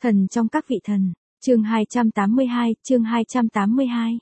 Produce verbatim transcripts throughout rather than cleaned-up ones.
Thần trong các vị thần, chương hai trăm tám mươi hai, chương hai trăm tám mươi hai.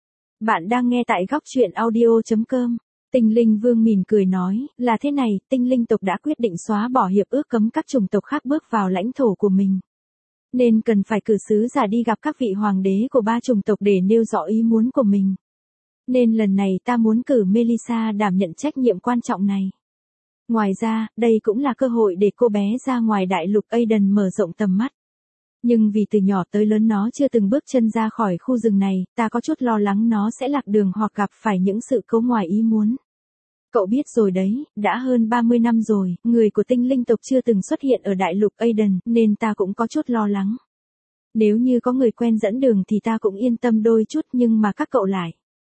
Bạn đang nghe tại góc truyện audio.com. Tinh Linh Vương mỉm cười nói, là thế này, tinh linh tộc đã quyết định xóa bỏ hiệp ước cấm các chủng tộc khác bước vào lãnh thổ của mình. Nên cần phải cử sứ giả đi gặp các vị hoàng đế của ba chủng tộc để nêu rõ ý muốn của mình. Nên lần này ta muốn cử Melissa đảm nhận trách nhiệm quan trọng này. Ngoài ra, đây cũng là cơ hội để cô bé ra ngoài đại lục Aiden mở rộng tầm mắt. Nhưng vì từ nhỏ tới lớn nó chưa từng bước chân ra khỏi khu rừng này, ta có chút lo lắng nó sẽ lạc đường hoặc gặp phải những sự cố ngoài ý muốn. Cậu biết rồi đấy, đã hơn ba mươi năm rồi, người của tinh linh tộc chưa từng xuất hiện ở đại lục Aiden, nên ta cũng có chút lo lắng. Nếu như có người quen dẫn đường thì ta cũng yên tâm đôi chút, nhưng mà các cậu lại.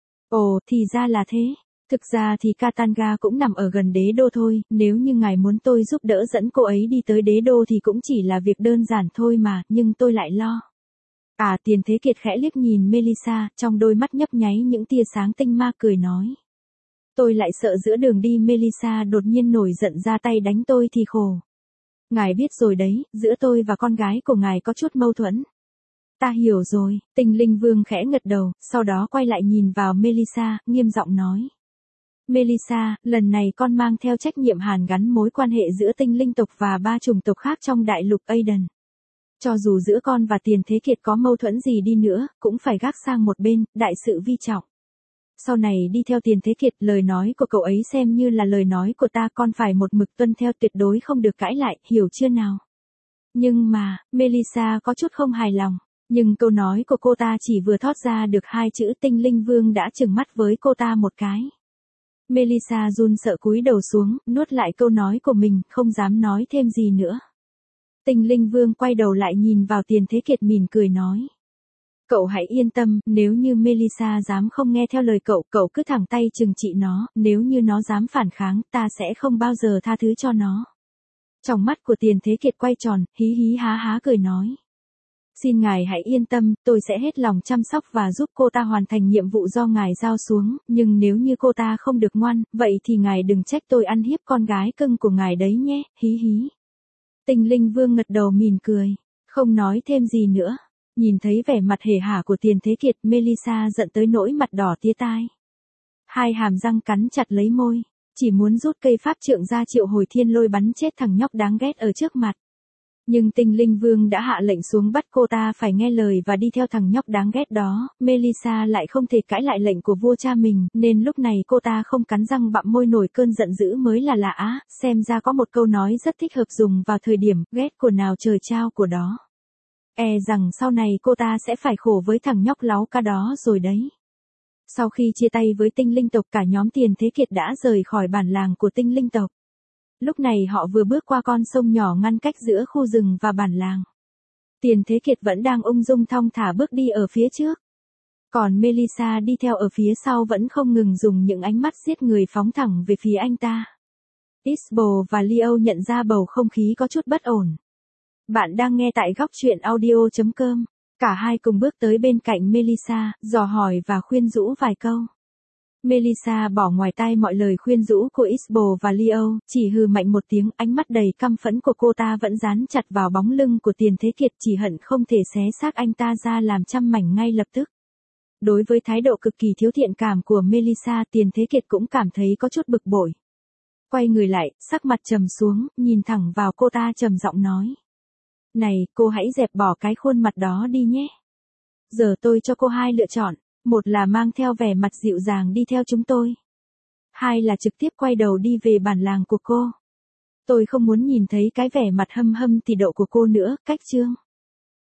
Ồ, thì ra là thế. Thực ra thì Katanga cũng nằm ở gần đế đô thôi, nếu như ngài muốn tôi giúp đỡ dẫn cô ấy đi tới đế đô thì cũng chỉ là việc đơn giản thôi mà, nhưng tôi lại lo. À, Tiền Thế Kiệt khẽ liếc nhìn Melissa, trong đôi mắt nhấp nháy những tia sáng tinh ma, cười nói. Tôi lại sợ giữa đường đi Melissa đột nhiên nổi giận ra tay đánh tôi thì khổ. Ngài biết rồi đấy, giữa tôi và con gái của ngài có chút mâu thuẫn. Ta hiểu rồi, Tinh Linh Vương khẽ gật đầu, sau đó quay lại nhìn vào Melissa, nghiêm giọng nói. Melissa, lần này con mang theo trách nhiệm hàn gắn mối quan hệ giữa tinh linh tộc và ba chủng tộc khác trong đại lục Aiden. Cho dù giữa con và Tiền Thế Kiệt có mâu thuẫn gì đi nữa, cũng phải gác sang một bên, đại sự vi trọng. Sau này đi theo Tiền Thế Kiệt, lời nói của cậu ấy xem như là lời nói của ta, con phải một mực tuân theo, tuyệt đối không được cãi lại, hiểu chưa nào? Nhưng mà, Melissa có chút không hài lòng. Nhưng câu nói của cô ta chỉ vừa thốt ra được hai chữ, Tinh Linh Vương đã trừng mắt với cô ta một cái. Melissa run sợ cúi đầu xuống, nuốt lại câu nói của mình, không dám nói thêm gì nữa. Tinh Linh Vương quay đầu lại nhìn vào Tiền Thế Kiệt, mỉm cười nói. Cậu hãy yên tâm, nếu như Melissa dám không nghe theo lời cậu, cậu cứ thẳng tay trừng trị nó, nếu như nó dám phản kháng, ta sẽ không bao giờ tha thứ cho nó. Trong mắt của Tiền Thế Kiệt quay tròn, hí hí há há cười nói. Xin ngài hãy yên tâm, tôi sẽ hết lòng chăm sóc và giúp cô ta hoàn thành nhiệm vụ do ngài giao xuống, nhưng nếu như cô ta không được ngoan, vậy thì ngài đừng trách tôi ăn hiếp con gái cưng của ngài đấy nhé, hí hí. Tinh Linh Vương ngật đầu mỉm cười, không nói thêm gì nữa. Nhìn thấy vẻ mặt hề hả của Tiền Thế Kiệt, Melissa giận tới nỗi mặt đỏ tía tai. Hai hàm răng cắn chặt lấy môi, chỉ muốn rút cây pháp trượng ra triệu hồi thiên lôi bắn chết thằng nhóc đáng ghét ở trước mặt. Nhưng Tinh Linh Vương đã hạ lệnh xuống bắt cô ta phải nghe lời và đi theo thằng nhóc đáng ghét đó, Melissa lại không thể cãi lại lệnh của vua cha mình, nên lúc này cô ta không cắn răng bặm môi nổi cơn giận dữ mới là lạ á, xem ra có một câu nói rất thích hợp dùng vào thời điểm ghét của nào trời trao của đó. E rằng sau này cô ta sẽ phải khổ với thằng nhóc láu cá đó rồi đấy. Sau khi chia tay với tinh linh tộc, cả nhóm Tiền Thế Kiệt đã rời khỏi bản làng của tinh linh tộc. Lúc này họ vừa bước qua con sông nhỏ ngăn cách giữa khu rừng và bản làng. Tiền Thế Kiệt vẫn đang ung dung thong thả bước đi ở phía trước. Còn Melissa đi theo ở phía sau vẫn không ngừng dùng những ánh mắt giết người phóng thẳng về phía anh ta. Isabel và Leo nhận ra bầu không khí có chút bất ổn. Bạn đang nghe tại góc truyện audio.com. Cả hai cùng bước tới bên cạnh Melissa, dò hỏi và khuyên rũ vài câu. Melissa bỏ ngoài tai mọi lời khuyên rũ của Isabel và Leo, chỉ hừ mạnh một tiếng, ánh mắt đầy căm phẫn của cô ta vẫn dán chặt vào bóng lưng của Tiền Thế Kiệt, chỉ hận không thể xé xác anh ta ra làm trăm mảnh ngay lập tức. Đối với thái độ cực kỳ thiếu thiện cảm của Melissa, Tiền Thế Kiệt cũng cảm thấy có chút bực bội. Quay người lại, sắc mặt trầm xuống, nhìn thẳng vào cô ta trầm giọng nói. Này, cô hãy dẹp bỏ cái khuôn mặt đó đi nhé. Giờ tôi cho cô hai lựa chọn. Một là mang theo vẻ mặt dịu dàng đi theo chúng tôi. Hai là trực tiếp quay đầu đi về bản làng của cô. Tôi không muốn nhìn thấy cái vẻ mặt hâm hâm tỉ độ của cô nữa, cách chương.